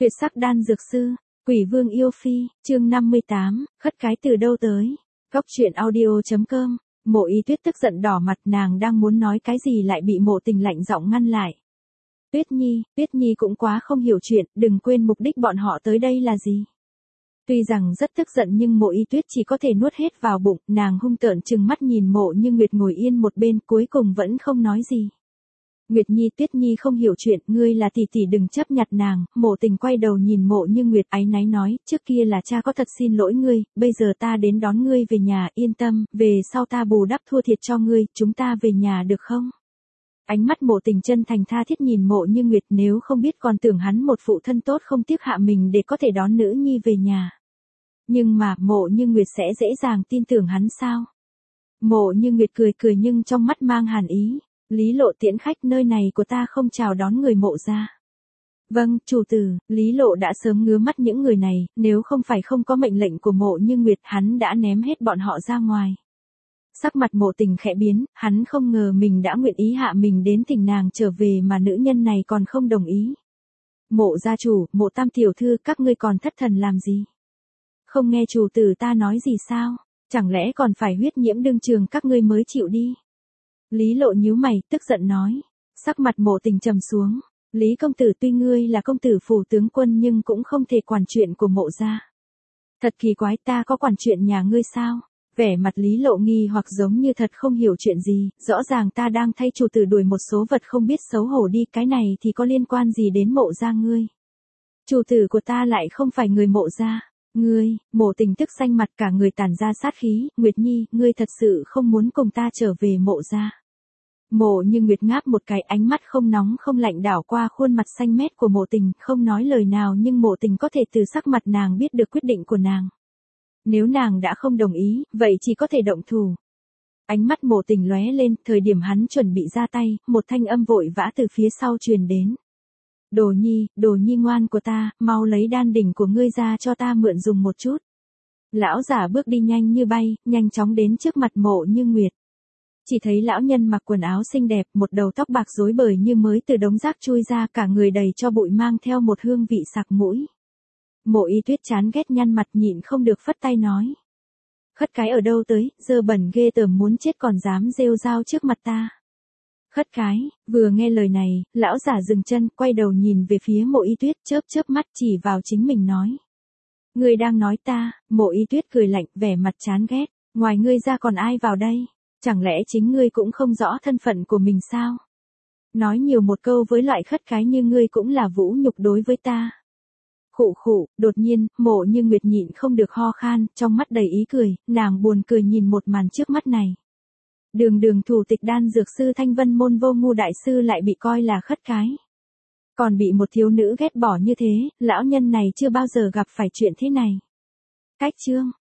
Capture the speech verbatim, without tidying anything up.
Tuyệt sắc đan dược sư, Quỷ Vương yêu phi, chương năm mươi tám, khất cái từ đâu tới. Góc truyện audio chấm com. Mộ Y Tuyết tức giận đỏ mặt, nàng đang muốn nói cái gì lại bị Mộ Tình lạnh giọng ngăn lại. Tuyết Nhi, Tuyết Nhi cũng quá không hiểu chuyện, đừng quên mục đích bọn họ tới đây là gì. Tuy rằng rất tức giận nhưng Mộ Y Tuyết chỉ có thể nuốt hết vào bụng, nàng hung tợn trừng mắt nhìn Mộ Như Nguyệt ngồi yên một bên, cuối cùng vẫn không nói gì. Nguyệt Nhi, Tuyết Nhi không hiểu chuyện, ngươi là tỷ tỷ đừng chấp nhặt nàng. Mộ Tình quay đầu nhìn Mộ Như Nguyệt áy náy nói, trước kia là cha có thật xin lỗi ngươi, bây giờ ta đến đón ngươi về nhà, yên tâm, về sau ta bù đắp thua thiệt cho ngươi, chúng ta về nhà được không? Ánh mắt Mộ Tình chân thành tha thiết nhìn Mộ Như Nguyệt, nếu không biết còn tưởng hắn một phụ thân tốt không tiếc hạ mình để có thể đón nữ nhi về nhà. Nhưng mà Mộ Như Nguyệt sẽ dễ dàng tin tưởng hắn sao? Mộ Như Nguyệt cười cười nhưng trong mắt mang hàn ý. Lý Lộ tiễn khách, nơi này của ta không chào đón người Mộ gia. Vâng, chủ tử. Lý Lộ đã sớm ngứa mắt những người này, nếu không phải không có mệnh lệnh của Mộ Như Nguyệt, hắn đã ném hết bọn họ ra ngoài. Sắc mặt Mộ Tình khẽ biến, hắn không ngờ mình đã nguyện ý hạ mình đến thỉnh nàng trở về mà nữ nhân này còn không đồng ý. Mộ gia chủ, Mộ tam tiểu thư, các ngươi còn thất thần làm gì? Không nghe chủ tử ta nói gì sao? Chẳng lẽ còn phải huyết nhiễm đương trường các ngươi mới chịu đi? Lý Lộ nhíu mày, tức giận nói. Sắc mặt Mộ Tình trầm xuống. Lý công tử, tuy ngươi là công tử phủ tướng quân nhưng cũng không thể quản chuyện của Mộ gia. Thật kỳ quái, ta có quản chuyện nhà ngươi sao? Vẻ mặt Lý Lộ nghi hoặc giống như thật không hiểu chuyện gì, rõ ràng ta đang thay chủ tử đuổi một số vật không biết xấu hổ đi, cái này thì có liên quan gì đến Mộ gia ngươi? Chủ tử của ta lại không phải người Mộ gia. Ngươi, Mộ Tình tức xanh mặt, cả người tản ra sát khí. Nguyệt Nhi, ngươi thật sự không muốn cùng ta trở về Mộ gia? Mộ Như Nguyệt ngáp một cái, ánh mắt không nóng không lạnh đảo qua khuôn mặt xanh mét của Mộ Tình, không nói lời nào nhưng Mộ Tình có thể từ sắc mặt nàng biết được quyết định của nàng. Nếu nàng đã không đồng ý, vậy chỉ có thể động thủ. Ánh mắt Mộ Tình lóe lên, thời điểm hắn chuẩn bị ra tay, một thanh âm vội vã từ phía sau truyền đến. Đồ Nhi, Đồ Nhi ngoan của ta, mau lấy đan đỉnh của ngươi ra cho ta mượn dùng một chút. Lão giả bước đi nhanh như bay, nhanh chóng đến trước mặt Mộ Như Nguyệt. Chỉ thấy lão nhân mặc quần áo xinh đẹp, một đầu tóc bạc rối bời như mới từ đống rác chui ra, cả người đầy cho bụi mang theo một hương vị sặc mũi. Mộ Y Tuyết chán ghét nhăn mặt nhịn không được phất tay nói. Khất cái ở đâu tới, dơ bẩn ghê tởm muốn chết còn dám rêu rao trước mặt ta. Khất cái, vừa nghe lời này, lão giả dừng chân, quay đầu nhìn về phía Mộ Y Tuyết, chớp chớp mắt chỉ vào chính mình nói. Ngươi đang nói ta? Mộ Y Tuyết cười lạnh, vẻ mặt chán ghét, ngoài ngươi ra còn ai vào đây? Chẳng lẽ chính ngươi cũng không rõ thân phận của mình sao? Nói nhiều một câu với loại khất cái như ngươi cũng là vũ nhục đối với ta. Khụ khụ, đột nhiên, Mộ Như Nguyệt nhịn không được ho khan, trong mắt đầy ý cười, nàng buồn cười nhìn một màn trước mắt này. Đường đường thủ tịch đan dược sư Thanh Vân môn Vô Ngu đại sư lại bị coi là khất cái. Còn bị một thiếu nữ ghét bỏ như thế, lão nhân này chưa bao giờ gặp phải chuyện thế này. Cách chương.